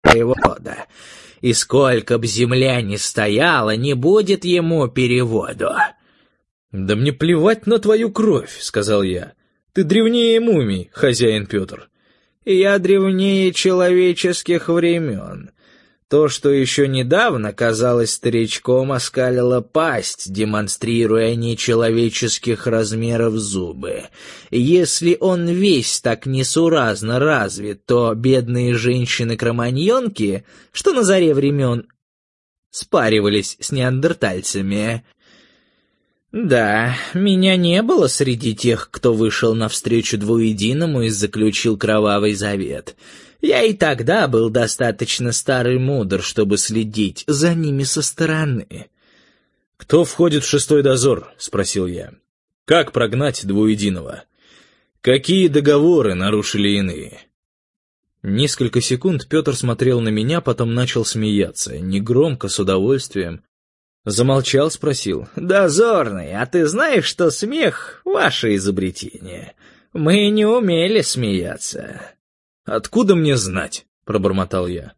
своего рода. И сколько б земля ни стояла, не будет ему переводу». «Да мне плевать на твою кровь», — сказал я. «Ты древнее мумий, хозяин Петр». «И я древнее человеческих времен. То, что еще недавно казалось старичком, оскалило пасть, демонстрируя нечеловеческих размеров зубы. Если он весь так несуразно развит, то бедные женщины-кроманьонки, что на заре времен спаривались с неандертальцами. Да, меня не было среди тех, кто вышел навстречу двуединому и заключил кровавый завет. Я и тогда был достаточно стар и мудр, чтобы следить за ними со стороны». «Кто входит в шестой дозор?» — спросил я. «Как прогнать двуединого? Какие договоры нарушили иные?» Несколько секунд Петр смотрел на меня, потом начал смеяться, негромко, с удовольствием. Замолчал, спросил: «Дозорный, а ты знаешь, что смех — ваше изобретение? Мы не умели смеяться». «Откуда мне знать?» — пробормотал я.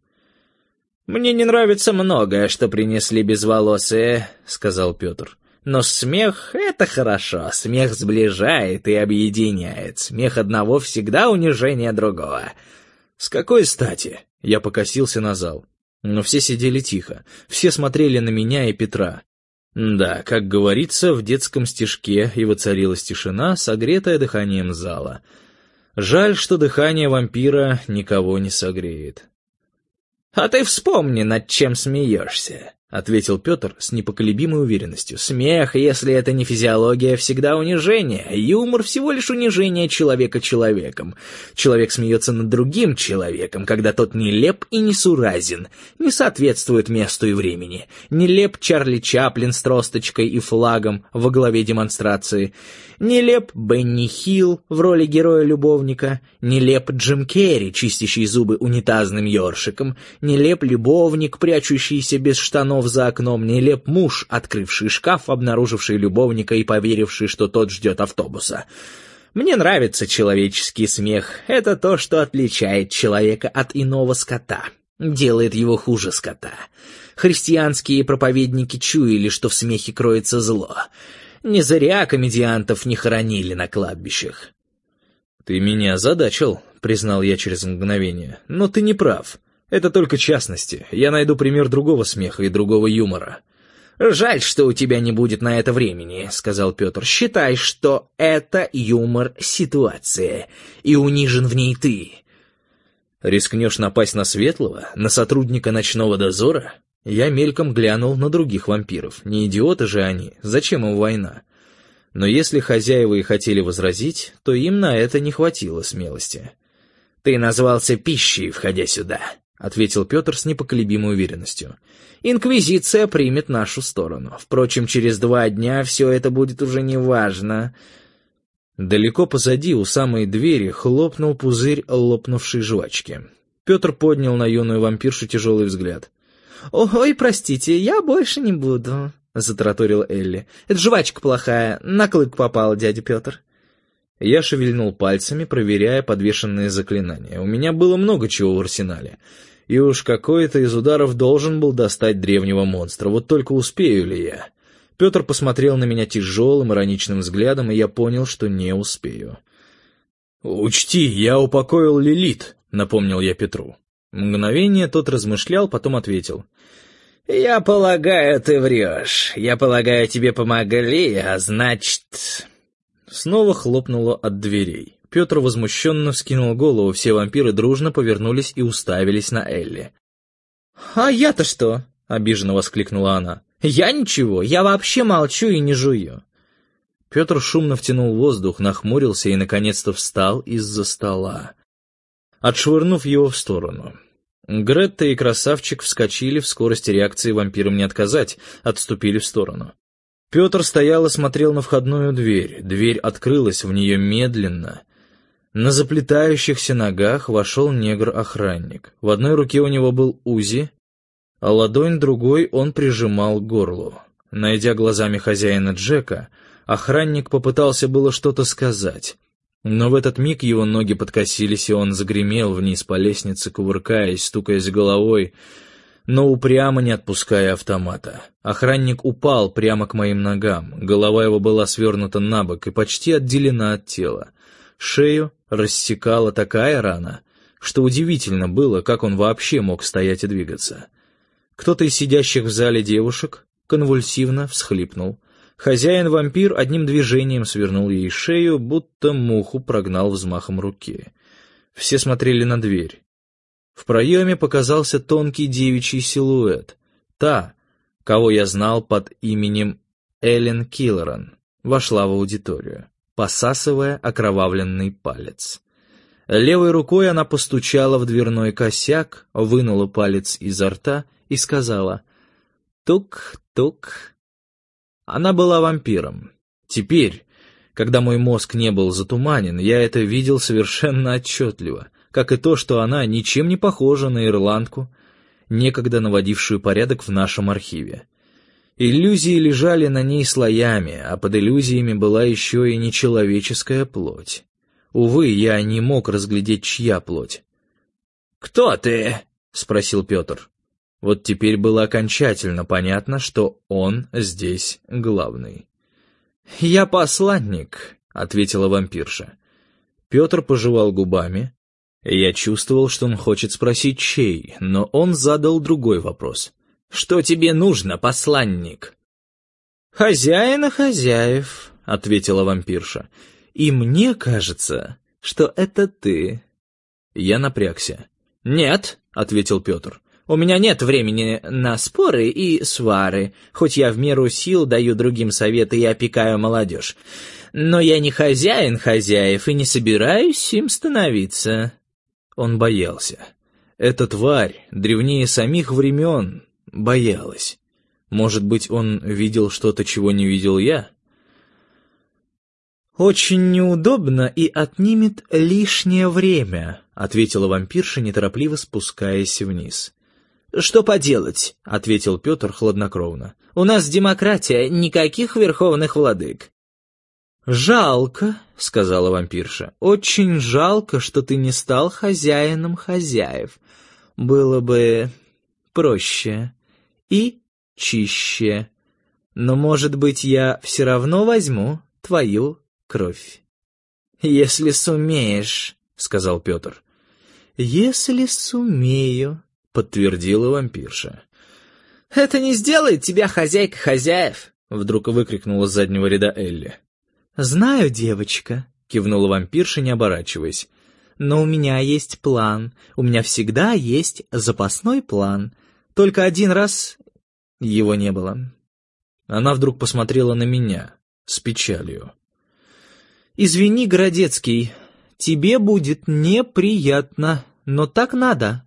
«Мне не нравится многое, что принесли безволосые», — сказал Петр. «Но смех — это хорошо, смех сближает и объединяет. Смех одного всегда унижение другого». «С какой стати?» — я покосился на зал. Но все сидели тихо, все смотрели на меня и Петра. Да, как говорится, в детском стишке и воцарилась тишина, согретая дыханием зала. Жаль, что дыхание вампира никого не согреет. «А ты вспомни, над чем смеешься», — ответил Петр с непоколебимой уверенностью. «Смех, если это не физиология, всегда унижение. Юмор — всего лишь унижение человека человеком. Человек смеется над другим человеком, когда тот нелеп и несуразен, не соответствует месту и времени. Нелеп Чарли Чаплин с тросточкой и флагом во главе демонстрации. Нелеп Бенни Хилл в роли героя-любовника. Нелеп Джим Керри, чистящий зубы унитазным ёршиком. Нелеп любовник, прячущийся без штанов за окном. Нелеп муж, открывший шкаф, обнаруживший любовника и поверивший, что тот ждет автобуса. Мне нравится человеческий смех. Это то, что отличает человека от иного скота, делает его хуже скота. Христианские проповедники чуяли, что в смехе кроется зло. Не зря комедиантов не хоронили на кладбищах». «Ты меня озадачил», — признал я через мгновение. «Но ты не прав. Это только частности. Я найду пример другого смеха и другого юмора». «Жаль, что у тебя не будет на это времени», — сказал Петр. «Считай, что это юмор ситуации, и унижен в ней ты». «Рискнешь напасть на Светлого, на сотрудника ночного дозора?» Я мельком глянул на других вампиров. Не идиоты же они, зачем им война? Но если хозяева и хотели возразить, то им на это не хватило смелости. «Ты назвался пищей, входя сюда», — ответил Петр с непоколебимой уверенностью. «Инквизиция примет нашу сторону. Впрочем, через 2 дня все это будет уже неважно». Далеко позади, у самой двери, хлопнул пузырь лопнувшей жвачки. Петр поднял на юную вампиршу тяжелый взгляд. «Ой, простите, я больше не буду», — затараторила Элли. «Это жвачка плохая, на клык попала, дядя Петр». Я шевельнул пальцами, проверяя подвешенные заклинания. У меня было много чего в арсенале. И уж какой-то из ударов должен был достать древнего монстра. Вот только успею ли я? Петр посмотрел на меня тяжелым, ироничным взглядом, и я понял, что не успею. «Учти, я упокоил Лилит», — напомнил я Петру. Мгновение тот размышлял, потом ответил. «Я полагаю, ты врешь. Я полагаю, тебе помогли, а значит...» Снова хлопнуло от дверей. Петр возмущенно вскинул голову, все вампиры дружно повернулись и уставились на Элли. «А я-то что?» — обиженно воскликнула она. «Я ничего, я вообще молчу и не жую». Петр шумно втянул воздух, нахмурился и, наконец-то, встал из-за стола, отшвырнув его в сторону. Гретта и Красавчик вскочили, в скорости реакции вампирам не отказать, отступили в сторону. Петр стоял и смотрел на входную дверь. Дверь открылась, в нее медленно. На заплетающихся ногах вошел негр-охранник. В одной руке у него был УЗИ, а ладонь другой он прижимал к горлу. Найдя глазами хозяина Джека, охранник попытался было что-то сказать. Но в этот миг его ноги подкосились, и он загремел вниз по лестнице, кувыркаясь, стукаясь головой, но упрямо не отпуская автомата. Охранник упал прямо к моим ногам, голова его была свернута на бок и почти отделена от тела. Шею рассекала такая рана, что удивительно было, как он вообще мог стоять и двигаться. Кто-то из сидящих в зале девушек конвульсивно всхлипнул. Хозяин-вампир одним движением свернул ей шею, будто муху прогнал взмахом руки. Все смотрели на дверь. В проеме показался тонкий девичий силуэт. Та, кого я знал под именем Эллен Киллоран, вошла в аудиторию, посасывая окровавленный палец. Левой рукой она постучала в дверной косяк, вынула палец изо рта и сказала «Тук-тук». Она была вампиром. Теперь, когда мой мозг не был затуманен, я это видел совершенно отчетливо, как и то, что она ничем не похожа на ирландку, некогда наводившую порядок в нашем архиве. Иллюзии лежали на ней слоями, а под иллюзиями была еще и нечеловеческая плоть. Увы, я не мог разглядеть, чья плоть. «Кто ты?» — спросил Петр. Вот теперь было окончательно понятно, что он здесь главный. «Я посланник», — ответила вампирша. Петр пожевал губами. Я чувствовал, что он хочет спросить, чей, но он задал другой вопрос. «Что тебе нужно, посланник?» «Хозяина хозяев», — ответила вампирша. «И мне кажется, что это ты». Я напрягся. «Нет», — ответил Петр. «У меня нет времени на споры и свары, хоть я в меру сил даю другим советы и опекаю молодежь. Но я не хозяин хозяев и не собираюсь им становиться». Он боялся. Эта тварь, древнее самих времен, боялась. Может быть, он видел что-то, чего не видел я? «Очень неудобно и отнимет лишнее время», — ответила вампирша, неторопливо спускаясь вниз. «Что поделать?» — ответил Петр хладнокровно. «У нас демократия, никаких верховных владык». «Жалко», — сказала вампирша, — «очень жалко, что ты не стал хозяином хозяев. Было бы проще и чище. Но, может быть, я все равно возьму твою кровь». «Если сумеешь», — сказал Петр. «Если сумею», — подтвердила вампирша. «Это не сделает тебя хозяйкой хозяев», — вдруг выкрикнула с заднего ряда Элли. «Знаю, девочка», — кивнула вампирша, не оборачиваясь. «Но у меня есть план. У меня всегда есть запасной план. Только один раз его не было». Она вдруг посмотрела на меня с печалью. «Извини, Городецкий, тебе будет неприятно, но так надо».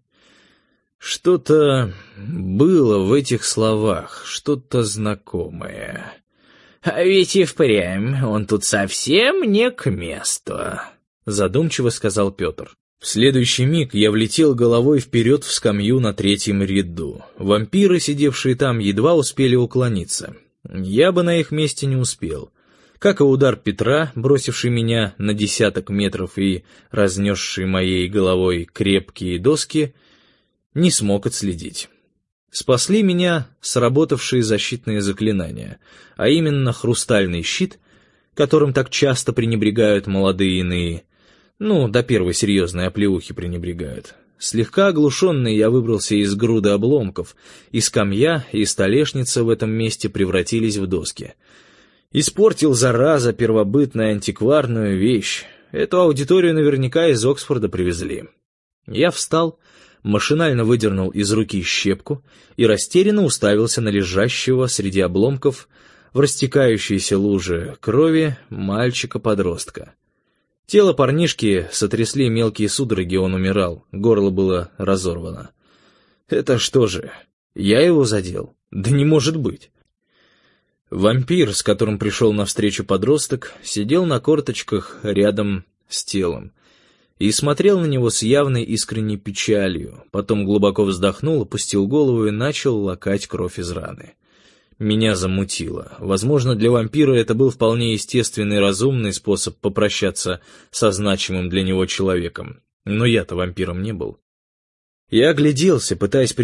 Что-то было в этих словах, что-то знакомое. «А ведь и впрямь он тут совсем не к месту», — задумчиво сказал Петр. В следующий миг я влетел головой вперед в скамью на третьем ряду. Вампиры, сидевшие там, едва успели уклониться. Я бы на их месте не успел. Как и удар Петра, бросивший меня на десяток метров и разнесший моей головой крепкие доски, не смог отследить. Спасли меня сработавшие защитные заклинания, а именно хрустальный щит, которым так часто пренебрегают молодые иные, до первой серьезной оплеухи пренебрегают. Слегка оглушенный я выбрался из груды обломков, и скамья, и столешница в этом месте превратились в доски. Испортил, зараза, первобытную антикварную вещь. Эту аудиторию наверняка из Оксфорда привезли. Я встал, машинально выдернул из руки щепку и растерянно уставился на лежащего среди обломков в растекающейся луже крови мальчика-подростка. Тело парнишки сотрясли мелкие судороги, он умирал, горло было разорвано. Это что же, я его задел? Да не может быть. Вампир, с которым пришел навстречу подросток, сидел на корточках рядом с телом и смотрел на него с явной искренней печалью, потом глубоко вздохнул, опустил голову и начал лакать кровь из раны. Меня замутило. Возможно, для вампира это был вполне естественный и разумный способ попрощаться со значимым для него человеком. Но я-то вампиром не был. Я огляделся, пытаясь